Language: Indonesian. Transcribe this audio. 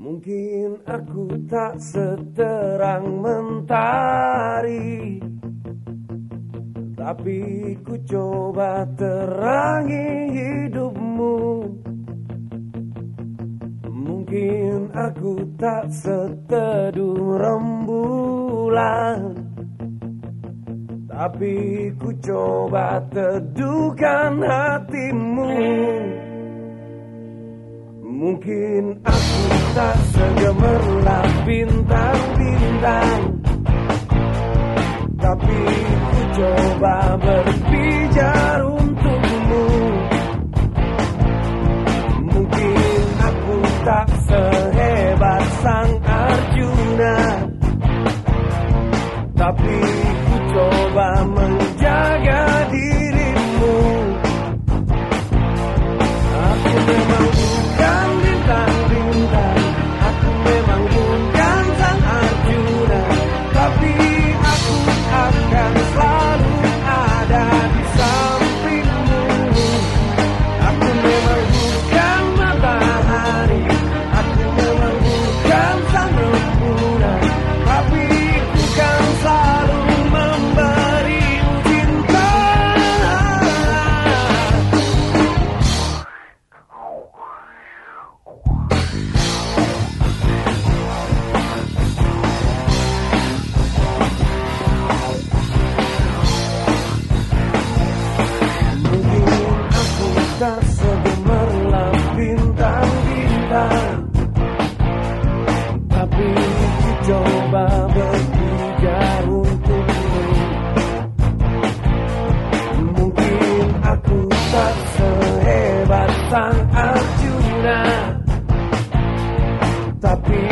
Mungkin aku tak seterang mentari, tapi ku coba terangi hidupmu. Mungkin aku tak seteduh rembulan, tapi ku coba teduhkan hatimu. Mungkin aku tak segemerlap bintang-bintang, tapi ku coba berpijar untukmu. Mungkin aku tak sehebat sang Arjuna, tapi ku coba menjaga dirimu. Aku memang bukan bintang-bintang, aku memang bukan sang Arjuna, tapi aku akan selalu ada di sampingmu. Aku memang bukan matahari, aku memang bukan sang rembulan, tapi ku kan selalu memberimu cinta. Mungkin aku tak segemerlap bintang-bintang, tapi ku coba berpijar untukmu. Mungkin aku tak sehebat sang Arjuna, tapi